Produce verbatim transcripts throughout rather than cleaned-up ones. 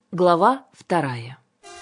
Глава вторая.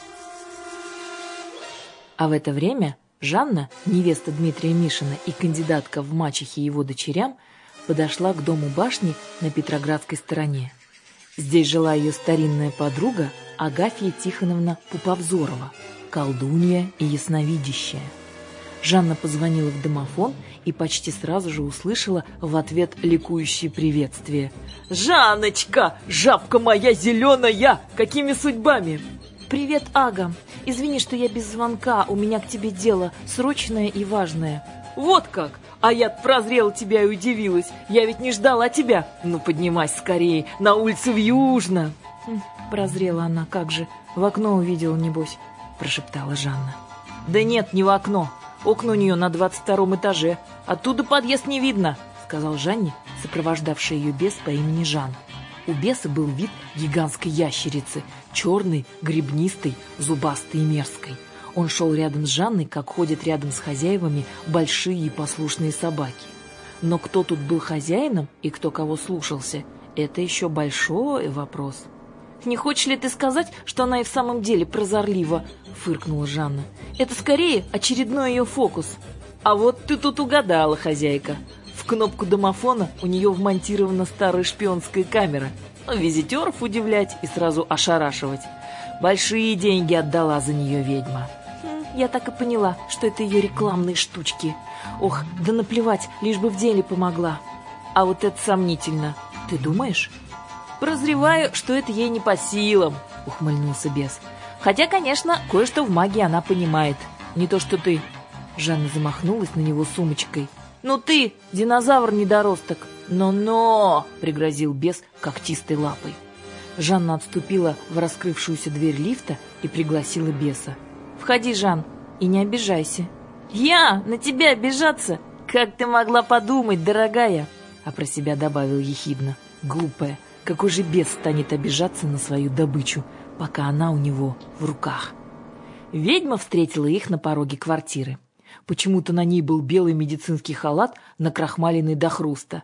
А в это время Жанна, невеста Дмитрия Мишина и кандидатка в мачехи его дочерям, подошла к дому башни на Петроградской стороне. Здесь жила ее старинная подруга Агафья Тихоновна Пуповзорова, колдунья и ясновидящая. Жанна позвонила в домофон и почти сразу же услышала в ответ ликующее приветствие. «Жанночка, жабка моя зеленая, какими судьбами?» «Привет, Ага. Извини, что я без звонка, у меня к тебе дело срочное и важное». «Вот как! А я прозрела тебя и удивилась. Я ведь не ждала тебя. Ну, поднимайся скорее, на улице Вьюжно». Хм, прозрела она, как же. В окно увидела, небось, прошептала Жанна. «Да нет, не в окно. Окна у нее на двадцать втором этаже. Оттуда подъезд не видно», — сказал Жанне, сопровождавший ее бес по имени Жан. У беса был вид гигантской ящерицы, черной, гребнистой, зубастой и мерзкой. Он шел рядом с Жанной, как ходят рядом с хозяевами большие и послушные собаки. Но кто тут был хозяином и кто кого слушался, это еще большой вопрос. «Не хочешь ли ты сказать, что она и в самом деле прозорлива?» — фыркнула Жанна. «Это скорее очередной ее фокус». «А вот ты тут угадала, хозяйка. В кнопку домофона у нее вмонтирована старая шпионская камера. Визитеров удивлять и сразу ошарашивать. Большие деньги отдала за нее ведьма». Хм, «Я так и поняла, что это ее рекламные штучки. Ох, да наплевать, лишь бы в деле помогла». «А вот это сомнительно. Ты думаешь?» «Прозреваю, что это ей не по силам», — ухмыльнулся бес. «Хотя, конечно, кое-что в магии она понимает. Не то что ты». Жанна замахнулась на него сумочкой. «Ну ты, динозавр-недоросток!» «Но-но!» — пригрозил бес когтистой лапой. Жанна отступила в раскрывшуюся дверь лифта и пригласила беса. «Входи, Жан, и не обижайся». «Я? На тебя обижаться? Как ты могла подумать, дорогая?» А про себя добавил ехидно. «Глупая. Какой же бес станет обижаться на свою добычу, пока она у него в руках?» Ведьма встретила их на пороге квартиры. Почему-то на ней был белый медицинский халат, накрахмаленный до хруста.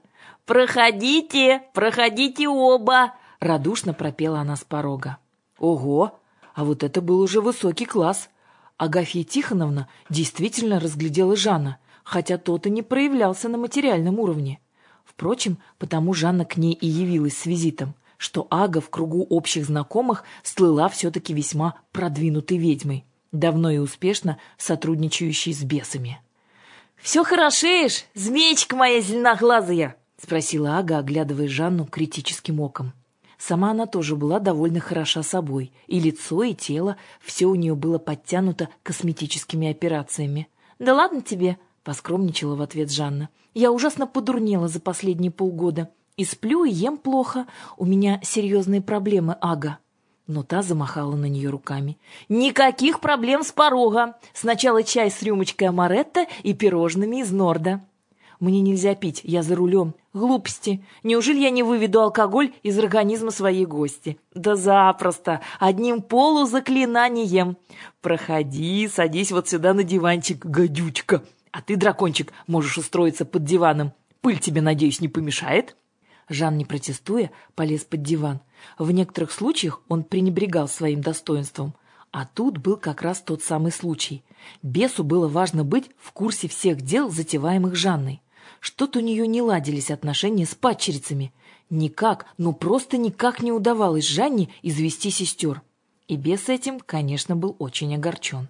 «Проходите, проходите оба!» — радушно пропела она с порога. Ого! А вот это был уже высокий класс. Агафья Тихоновна действительно разглядела Жана, хотя тот и не проявлялся на материальном уровне. Впрочем, потому Жанна к ней и явилась с визитом, что Ага в кругу общих знакомых слыла все-таки весьма продвинутой ведьмой, давно и успешно сотрудничающей с бесами. «Все хорошеешь, змеечка моя зеленоглазая?» — спросила Ага, оглядывая Жанну критическим оком. Сама она тоже была довольно хороша собой, и лицо, и тело, все у нее было подтянуто косметическими операциями. «Да ладно тебе!» — поскромничала в ответ Жанна. «Я ужасно подурнела за последние полгода. И сплю, и ем плохо. У меня серьезные проблемы, Ага». Но та замахала на нее руками. «Никаких проблем с порога. Сначала чай с рюмочкой амаретто и пирожными из Норда». «Мне нельзя пить, я за рулем». «Глупости. Неужели я не выведу алкоголь из организма своей гости?» «Да запросто. Одним полузаклинанием. Проходи, садись вот сюда на диванчик, гадючка. А ты, дракончик, можешь устроиться под диваном. Пыль тебе, надеюсь, не помешает?» Жан, не протестуя, полез под диван. В некоторых случаях он пренебрегал своим достоинством. А тут был как раз тот самый случай. Бесу было важно быть в курсе всех дел, затеваемых Жанной. Что-то у нее не ладились отношения с падчерицами. Никак, ну просто никак не удавалось Жанне извести сестер. И бес этим, конечно, был очень огорчен.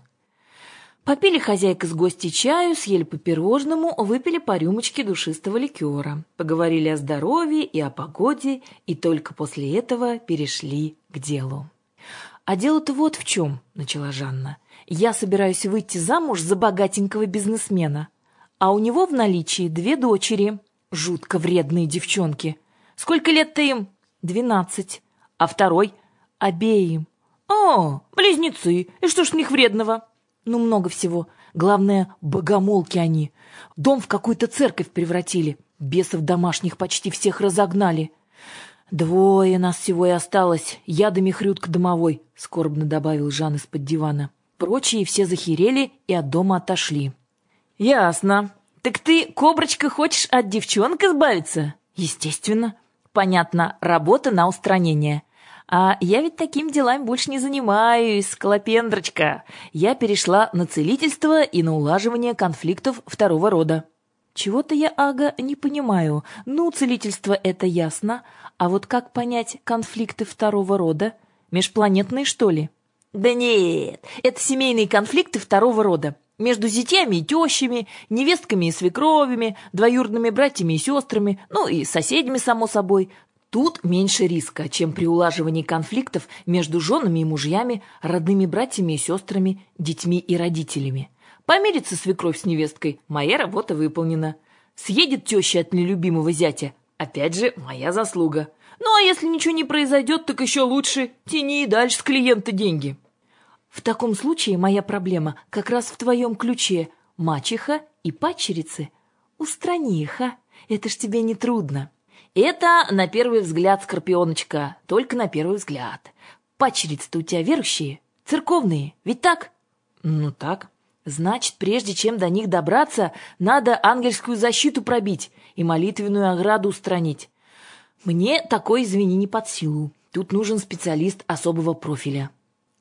Попили хозяйка с гостей чаю, съели по пирожному, выпили по рюмочке душистого ликера, поговорили о здоровье и о погоде, и только после этого перешли к делу. «А дело-то вот в чем», — начала Жанна. «Я собираюсь выйти замуж за богатенького бизнесмена, а у него в наличии две дочери, жутко вредные девчонки. Сколько лет-то им?» «Двенадцать. А второй?» «Обеим». «О, близнецы, и что ж в них вредного?» «Ну, много всего. Главное, богомолки они. Дом в какую-то церковь превратили. Бесов домашних почти всех разогнали». «Двое нас всего и осталось. Я да Михрютка домовой», — скорбно добавил Жан из-под дивана. Прочие все захерели и от дома отошли. «Ясно. Так ты, коброчка, хочешь от девчонок избавиться?» «Естественно». «Понятно. Работа на устранение. А я ведь таким делами больше не занимаюсь, скалопендрочка. Я перешла на целительство и на улаживание конфликтов второго рода. Чего-то я, Ага, не понимаю. Ну, целительство — это ясно. А вот как понять конфликты второго рода? Межпланетные, что ли? Да нет, это семейные конфликты второго рода. Между зятьями и тещами, невестками и свекровями, двоюродными братьями и сестрами, ну и соседями, само собой. Тут меньше риска, чем при улаживании конфликтов между женами и мужьями, родными братьями и сестрами, детьми и родителями. Помирится свекровь с невесткой, моя работа выполнена. Съедет теща от нелюбимого зятя, опять же, моя заслуга. Ну а если ничего не произойдет, так еще лучше, тяни и дальше с клиента деньги. В таком случае моя проблема как раз в твоем ключе. Мачеха и падчерицы. Устрани их, а? Это ж тебе не трудно. Это на первый взгляд, Скорпионочка, только на первый взгляд. Падчерицы-то у тебя верующие, церковные, ведь так? Ну так. Значит, прежде чем до них добраться, надо ангельскую защиту пробить и молитвенную ограду устранить. Мне такой, извини, не под силу. Тут нужен специалист особого профиля.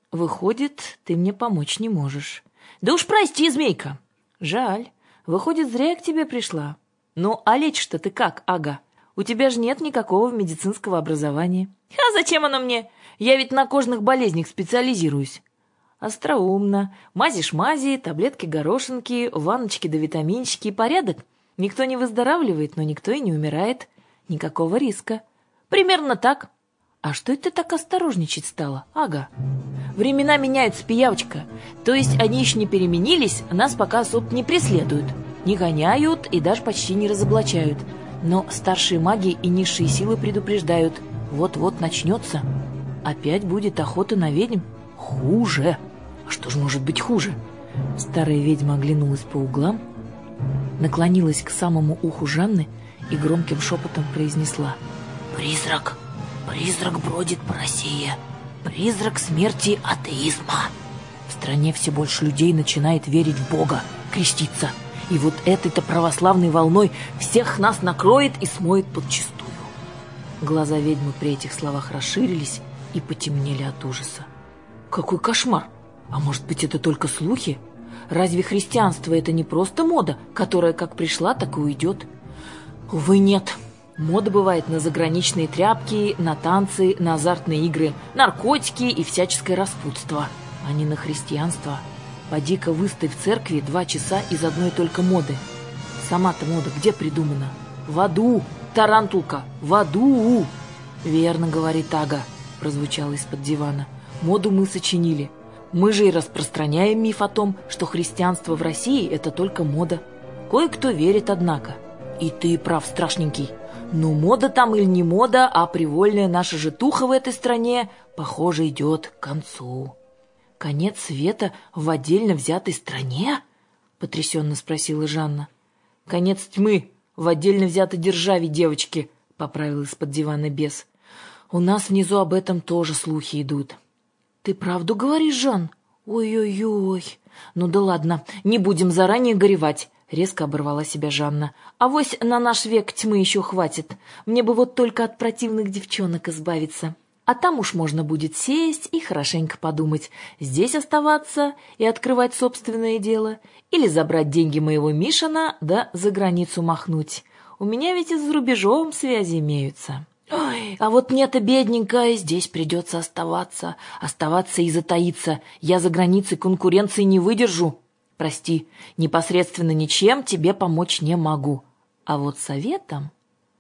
Выходит, ты мне помочь не можешь. Да уж прости, змейка. Жаль. Выходит, зря я к тебе пришла. Ну, а лечишь-то ты как, Ага? У тебя же нет никакого медицинского образования. А зачем оно мне? Я ведь на кожных болезнях специализируюсь. Остроумно. Мазишь-мази, таблетки-горошинки, ванночки да витаминчики. Порядок. Никто не выздоравливает, но никто и не умирает. Никакого риска. Примерно так. А что это ты так осторожничать стала, Ага? Времена меняются, пиявочка. То есть они еще не переменились, нас пока особо не преследуют. Не гоняют и даже почти не разоблачают. Но старшие маги и низшие силы предупреждают. Вот-вот начнется. Опять будет охота на ведьм. Хуже. А что же может быть хуже? Старая ведьма оглянулась по углам, наклонилась к самому уху Жанны и громким шепотом произнесла: «Призрак! Призрак бродит по России! Призрак смерти атеизма! В стране все больше людей начинает верить в Бога, креститься. И вот этой-то православной волной всех нас накроет и смоет подчистую». Глаза ведьмы при этих словах расширились и потемнели от ужаса. Какой кошмар! А может быть, это только слухи? Разве христианство — это не просто мода, которая как пришла, так и уйдет? Увы, нет. Мода бывает на заграничные тряпки, на танцы, на азартные игры, наркотики и всяческое распутство, а не на христианство. Поди-ка выставь в церкви два часа из одной только моды. Сама-то мода где придумана? В аду, тарантулка, в аду. Верно говорит Ага, прозвучало из-под дивана. Моду мы сочинили. Мы же и распространяем миф о том, что христианство в России — это только мода. Кое-кто верит, однако. И ты прав, страшненький. Ну, мода там или не мода, а привольная наша житуха в этой стране, похоже, идет к концу. «Конец света в отдельно взятой стране?» — потрясенно спросила Жанна. «Конец тьмы в отдельно взятой державе, девочки», — поправил из-под дивана бес. «У нас внизу об этом тоже слухи идут». «Ты правду говоришь, Жан? Ой-ой-ой. Ну да ладно, не будем заранее горевать», — резко оборвала себя Жанна. «Авось на наш век тьмы еще хватит. Мне бы вот только от противных девчонок избавиться. А там уж можно будет сесть и хорошенько подумать, здесь оставаться и открывать собственное дело, или забрать деньги моего Мишина, да за границу махнуть. У меня ведь и за рубежом связи имеются. Ой, а вот мне-то, бедненькая, здесь придется оставаться, оставаться и затаиться. Я за границей конкуренции не выдержу. Прости, непосредственно ничем тебе помочь не могу. А вот советом...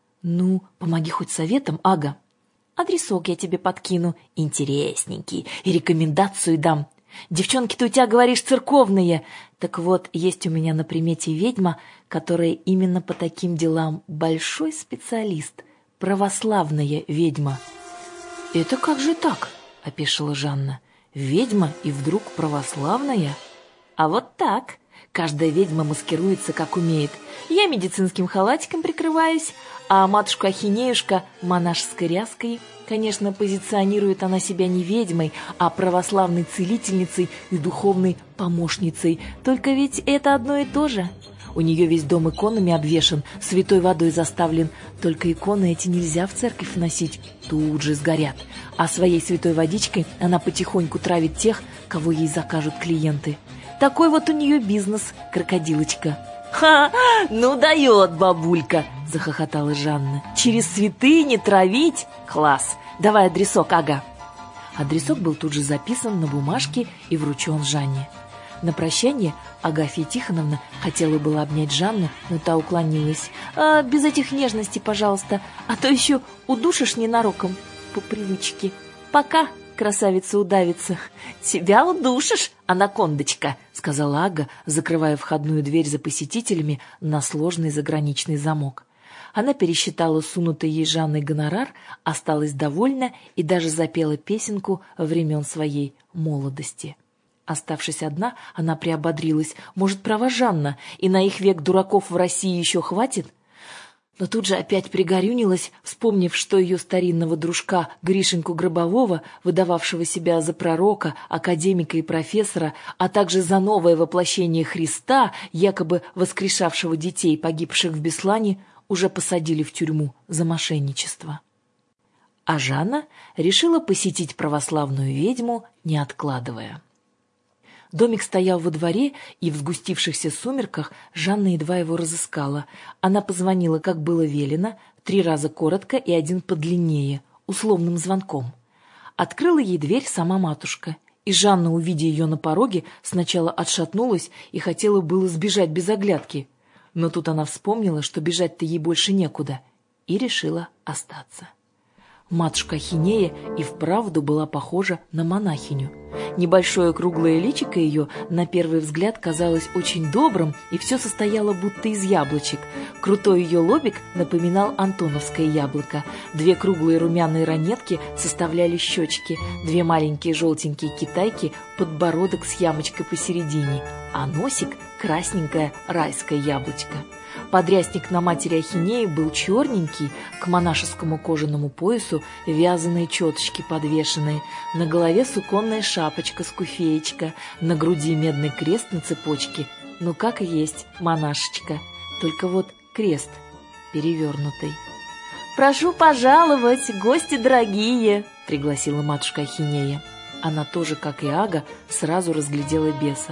Ну, помоги хоть советом, Ага. Адресок я тебе подкину, интересненький, и рекомендацию дам. Девчонки-то у тебя, говоришь, церковные. Так вот, есть у меня на примете ведьма, которая именно по таким делам большой специалист. Православная ведьма». «Это как же так?» — опешила Жанна. «Ведьма и вдруг православная?» «А вот так. Каждая ведьма маскируется, как умеет. Я медицинским халатиком прикрываюсь, а матушка-ахинеюшка монашеской ряской. Конечно, позиционирует она себя не ведьмой, а православной целительницей и духовной помощницей. Только ведь это одно и то же. У нее весь дом иконами обвешан, святой водой заставлен. Только иконы эти нельзя в церковь вносить, тут же сгорят. А своей святой водичкой она потихоньку травит тех, кого ей закажут клиенты. Такой вот у нее бизнес, крокодилочка. «Ха! Ну дает бабулька!» – захохотала Жанна. «Через святыни травить? Класс! Давай адресок, ага!» Адресок был тут же записан на бумажке и вручен Жанне. На прощание Агафья Тихоновна хотела было обнять Жанну, но та уклонилась. «А, без этих нежностей, пожалуйста, а то еще удушишь ненароком по привычке. Пока, красавица-удавица!» «Тебя удушишь, анакондочка!» — сказала Ага, закрывая входную дверь за посетителями на сложный заграничный замок. Она пересчитала сунутый ей Жанной гонорар, осталась довольна и даже запела песенку времен своей молодости. Оставшись одна, она приободрилась. Может, права Жанна, и на их век дураков в России еще хватит? Но тут же опять пригорюнилась, вспомнив, что ее старинного дружка Гришеньку Гробового, выдававшего себя за пророка, академика и профессора, а также за новое воплощение Христа, якобы воскрешавшего детей, погибших в Беслане, уже посадили в тюрьму за мошенничество. А Жанна решила посетить православную ведьму, не откладывая. Домик стоял во дворе, и в сгустившихся сумерках Жанна едва его разыскала. Она позвонила, как было велено, три раза коротко и один подлиннее, условным звонком. Открыла ей дверь сама матушка, и Жанна, увидя ее на пороге, сначала отшатнулась и хотела было сбежать без оглядки. Но тут она вспомнила, что бежать-то ей больше некуда, и решила остаться. Матушка Ахинея и вправду была похожа на монахиню. Небольшое круглое личико ее на первый взгляд казалось очень добрым, и все состояло будто из яблочек. Крутой ее лобик напоминал антоновское яблоко. Две круглые румяные ранетки составляли щечки, две маленькие желтенькие китайки — подбородок с ямочкой посередине, а носик — красненькое райское яблочко. Подрясник на матери Ахинеи был черненький, к монашескому кожаному поясу вязаные четочки подвешенные, на голове суконная шапочка-скуфеечка, на груди медный крест на цепочке, ну как и есть монашечка, только вот крест перевернутый. «Прошу пожаловать, гости дорогие!» — пригласила матушка Ахинея. Она тоже, как и Ага, сразу разглядела беса.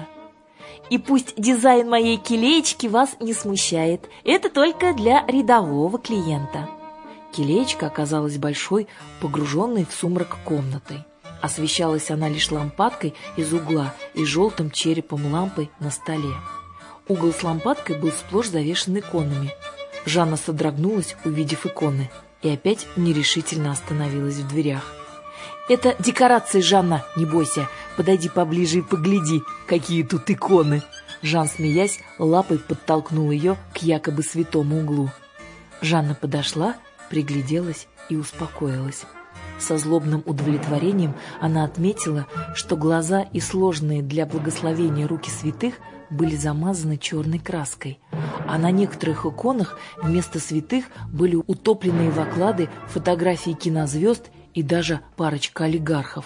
«И пусть дизайн моей килеечки вас не смущает. Это только для рядового клиента». Килеечка оказалась большой, погруженной в сумрак комнатой. Освещалась она лишь лампадкой из угла и желтым черепом лампы на столе. Угол с лампадкой был сплошь завешен иконами. Жанна содрогнулась, увидев иконы, и опять нерешительно остановилась в дверях. «Это декорации, Жанна, не бойся. Подойди поближе и погляди, какие тут иконы!» Жан, смеясь, лапой подтолкнул ее к якобы святому углу. Жанна подошла, пригляделась и успокоилась. Со злобным удовлетворением она отметила, что глаза и сложные для благословения руки святых были замазаны черной краской, а на некоторых иконах вместо святых были утопленные в оклады фотографии кинозвезд и даже парочка олигархов.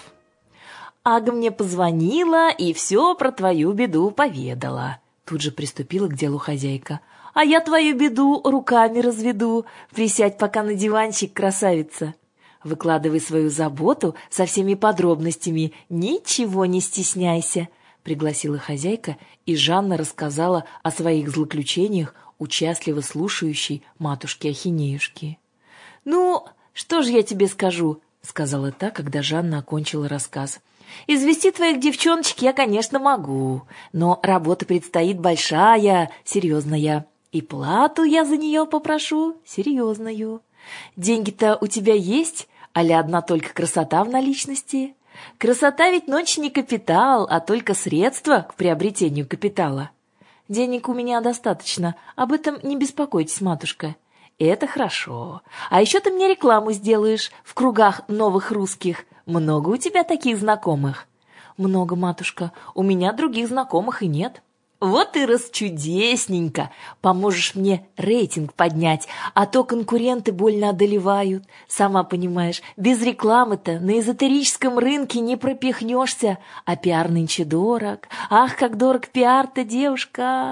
«Ага мне позвонила и все про твою беду поведала», — тут же приступила к делу хозяйка. «А я твою беду руками разведу. Присядь пока на диванчик, красавица. Выкладывай свою заботу со всеми подробностями, ничего не стесняйся», — пригласила хозяйка, и Жанна рассказала о своих злоключениях, участливо слушающей матушке Ахинеюшки. «Ну, что же я тебе скажу?» — сказала та, когда Жанна окончила рассказ. «Извести твоих девчоночек я, конечно, могу, но работа предстоит большая, серьезная, и плату я за нее попрошу серьезную. Деньги-то у тебя есть, али одна только красота в наличности? Красота ведь ночь не капитал, а только средство к приобретению капитала. Денег у меня достаточно, об этом не беспокойтесь, матушка». «Это хорошо. А еще ты мне рекламу сделаешь в кругах новых русских. Много у тебя таких знакомых?» «Много, матушка. У меня других знакомых и нет». «Вот и расчудесненько. Поможешь мне рейтинг поднять, а то конкуренты больно одолевают. Сама понимаешь, без рекламы-то на эзотерическом рынке не пропихнешься, а пиар нынче дорог. Ах, как дорог пиар-то, девушка!»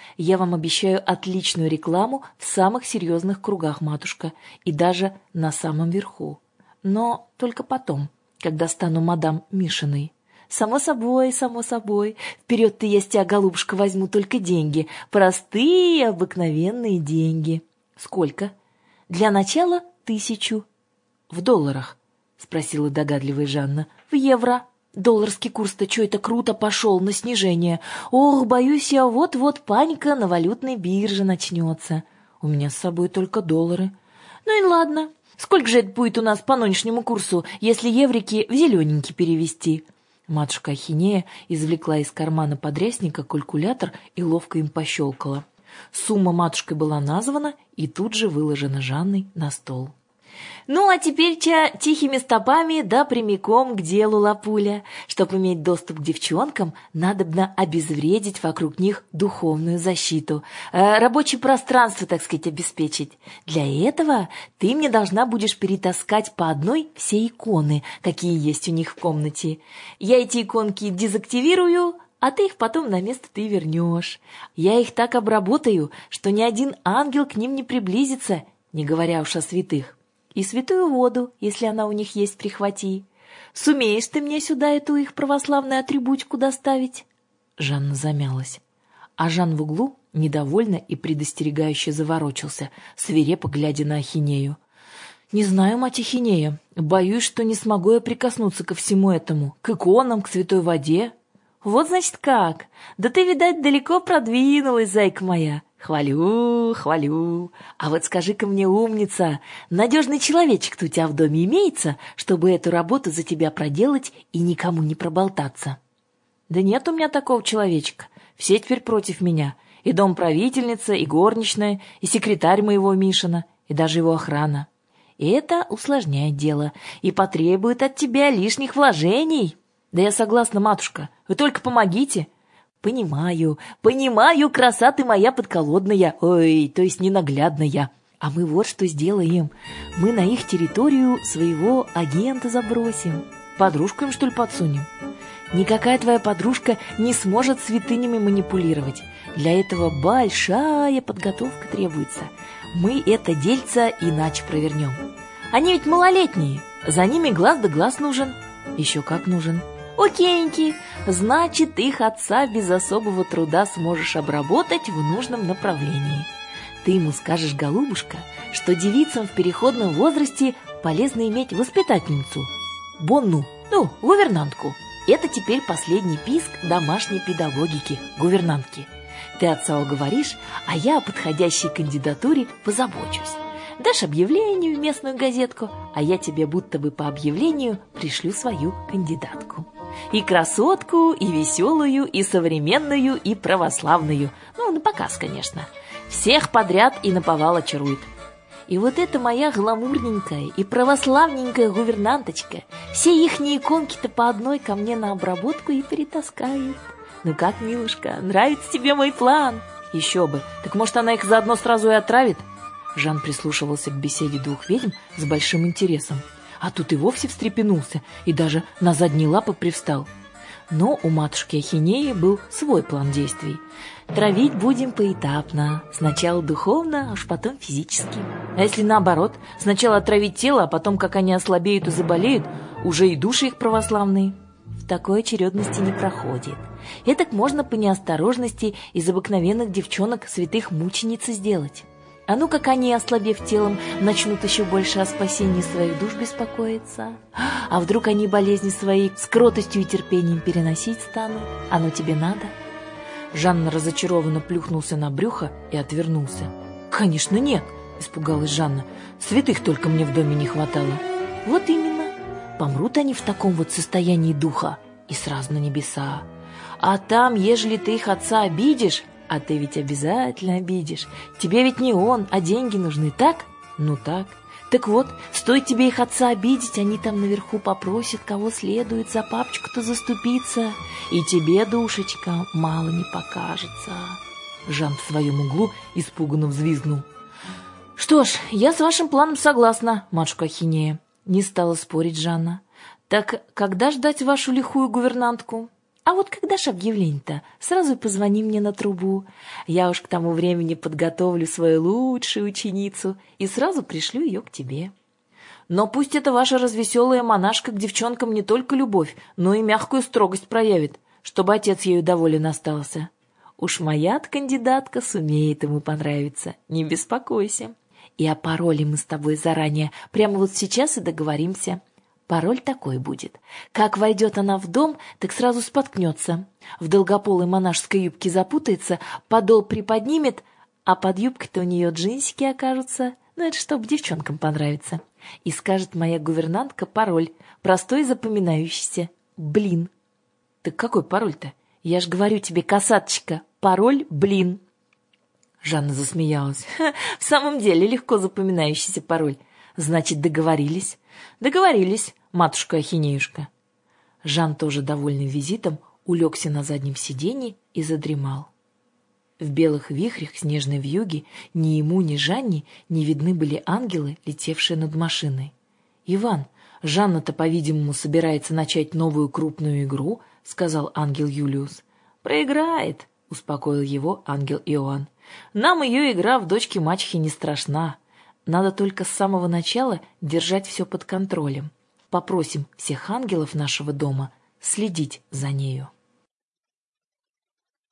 Я вам обещаю отличную рекламу в самых серьезных кругах, матушка, и даже на самом верху. Но только потом, когда стану мадам Мишиной. Само собой, само собой. Вперед-то я с тебя, голубушка, возьму только деньги. Простые, обыкновенные деньги. Сколько? Для начала тысячу. В долларах? Спросила догадливая Жанна. В евро. Долларский курс-то что это круто пошел на снижение. Ох, боюсь я, вот-вот паника на валютной бирже начнется. У меня с собой только доллары. Ну и ладно. Сколько же это будет у нас по нынешнему курсу, если еврики в зелененький перевести? Матушка Ахинея извлекла из кармана подрясника калькулятор и ловко им пощелкала. Сумма матушкой была названа и тут же выложена Жанной на стол. «Ну, а теперь-ча тихими стопами да прямиком к делу, лапуля. Чтоб иметь доступ к девчонкам, надобно обезвредить вокруг них духовную защиту, э, рабочее пространство, так сказать, обеспечить. Для этого ты мне должна будешь перетаскать по одной все иконы, какие есть у них в комнате. Я эти иконки дезактивирую, а ты их потом на место ты вернешь. Я их так обработаю, что ни один ангел к ним не приблизится, не говоря уж о святых. И святую воду, если она у них есть, прихвати. Сумеешь ты мне сюда эту их православную атрибутику доставить?» Жанна замялась. А Жан в углу недовольно и предостерегающе заворочился, свирепо глядя на Ахинею. «Не знаю, мать Ахинея, боюсь, что не смогу я прикоснуться ко всему этому, к иконам, к святой воде». «Вот, значит, как? Да ты, видать, далеко продвинулась, зайка моя. Хвалю, хвалю. А вот скажи-ка мне, умница, надежный человечек-то у тебя в доме имеется, чтобы эту работу за тебя проделать и никому не проболтаться?» «Да нет у меня такого человечка. Все теперь против меня. И домправительница, и горничная, и секретарь моего Мишина, и даже его охрана. И это усложняет дело и потребует от тебя лишних вложений. Да я согласна, матушка, вы только помогите». «Понимаю, понимаю, краса ты моя подколодная, ой, то есть ненаглядная. А мы вот что сделаем. Мы на их территорию своего агента забросим. Подружку им, что ли, подсунем? Никакая твоя подружка не сможет святынями манипулировать. Для этого большая подготовка требуется. Мы это дельце иначе провернем. Они ведь малолетние, за ними глаз да глаз нужен». «Еще как нужен». «Окейньки, значит, их отца без особого труда сможешь обработать в нужном направлении. Ты ему скажешь, голубушка, что девицам в переходном возрасте полезно иметь воспитательницу, бонну, ну, гувернантку. Это теперь последний писк домашней педагогики, гувернантки. Ты отца уговоришь, а я о подходящей кандидатуре позабочусь. Дашь объявление в местную газетку, а я тебе будто бы по объявлению пришлю свою кандидатку. И красотку, и веселую, и современную, и православную. Ну, на показ, конечно. Всех подряд и наповал очарует. И вот эта моя гламурненькая и православненькая гувернанточка все ихние иконки-то по одной ко мне на обработку и перетаскает. Ну как, милушка, нравится тебе мой план?» «Еще бы. Так может, она их заодно сразу и отравит?» Жан прислушивался к беседе двух ведьм с большим интересом. А тут и вовсе встрепенулся и даже на задние лапы привстал. Но у матушки Ахинеи был свой план действий. Травить будем поэтапно. Сначала духовно, а уж потом физически. А если наоборот, сначала отравить тело, а потом, как они ослабеют и заболеют, уже и души их православные? В такой очередности не проходит. Этак можно по неосторожности из обыкновенных девчонок святых мучениц сделать. А ну, как они, ослабев телом, начнут еще больше о спасении своих душ беспокоиться. А вдруг они болезни свои с кротостью и терпением переносить станут? Оно тебе надо?» Жанна разочарованно плюхнулся на брюхо и отвернулся. «Конечно нет!» — испугалась Жанна. «Святых только мне в доме не хватало». «Вот именно. Помрут они в таком вот состоянии духа и сразу на небеса. А там, ежели ты их отца обидишь, а ты ведь обязательно обидишь. Тебе ведь не он, а деньги нужны, так? Ну так. Так вот, стоит тебе их отца обидеть, они там наверху попросят, кого следует, за папочку-то заступиться. И тебе, душечка, мало не покажется». Жан в своем углу испуганно взвизгнул. «Что ж, я с вашим планом согласна, матушка Ахинея», — не стала спорить Жанна. «Так когда ждать вашу лихую гувернантку?» А вот когда ж объявление-то, сразу и позвони мне на трубу. Я уж к тому времени подготовлю свою лучшую ученицу и сразу пришлю ее к тебе. Но пусть эта ваша развеселая монашка к девчонкам не только любовь, но и мягкую строгость проявит, чтобы отец ею доволен остался. Уж моя-то кандидатка сумеет ему понравиться, не беспокойся. И о пароле мы с тобой заранее, прямо вот сейчас и договоримся. Пароль такой будет. Как войдет она в дом, так сразу споткнется. В долгополой монашеской юбке запутается, подол приподнимет, а под юбкой-то у нее джинсики окажутся. Ну, это чтобы девчонкам понравится. И скажет моя гувернантка пароль, простой и запоминающийся. Блин. Так какой пароль-то? Я ж говорю тебе, касаточка, пароль блин. Жанна засмеялась. В самом деле легко запоминающийся пароль. Значит, договорились? Договорились, матушка-ахинеюшка. Жан, тоже довольный визитом, улегся на заднем сиденье и задремал. В белых вихрях снежной вьюги ни ему, ни Жанне не видны были ангелы, летевшие над машиной. «Иван, Жанна-то, по-видимому, собирается начать новую крупную игру», — сказал ангел Юлиус. «Проиграет», — успокоил его ангел Иоанн. «Нам ее игра в дочки-мачехи не страшна. Надо только с самого начала держать все под контролем. Попросим всех ангелов нашего дома следить за нею».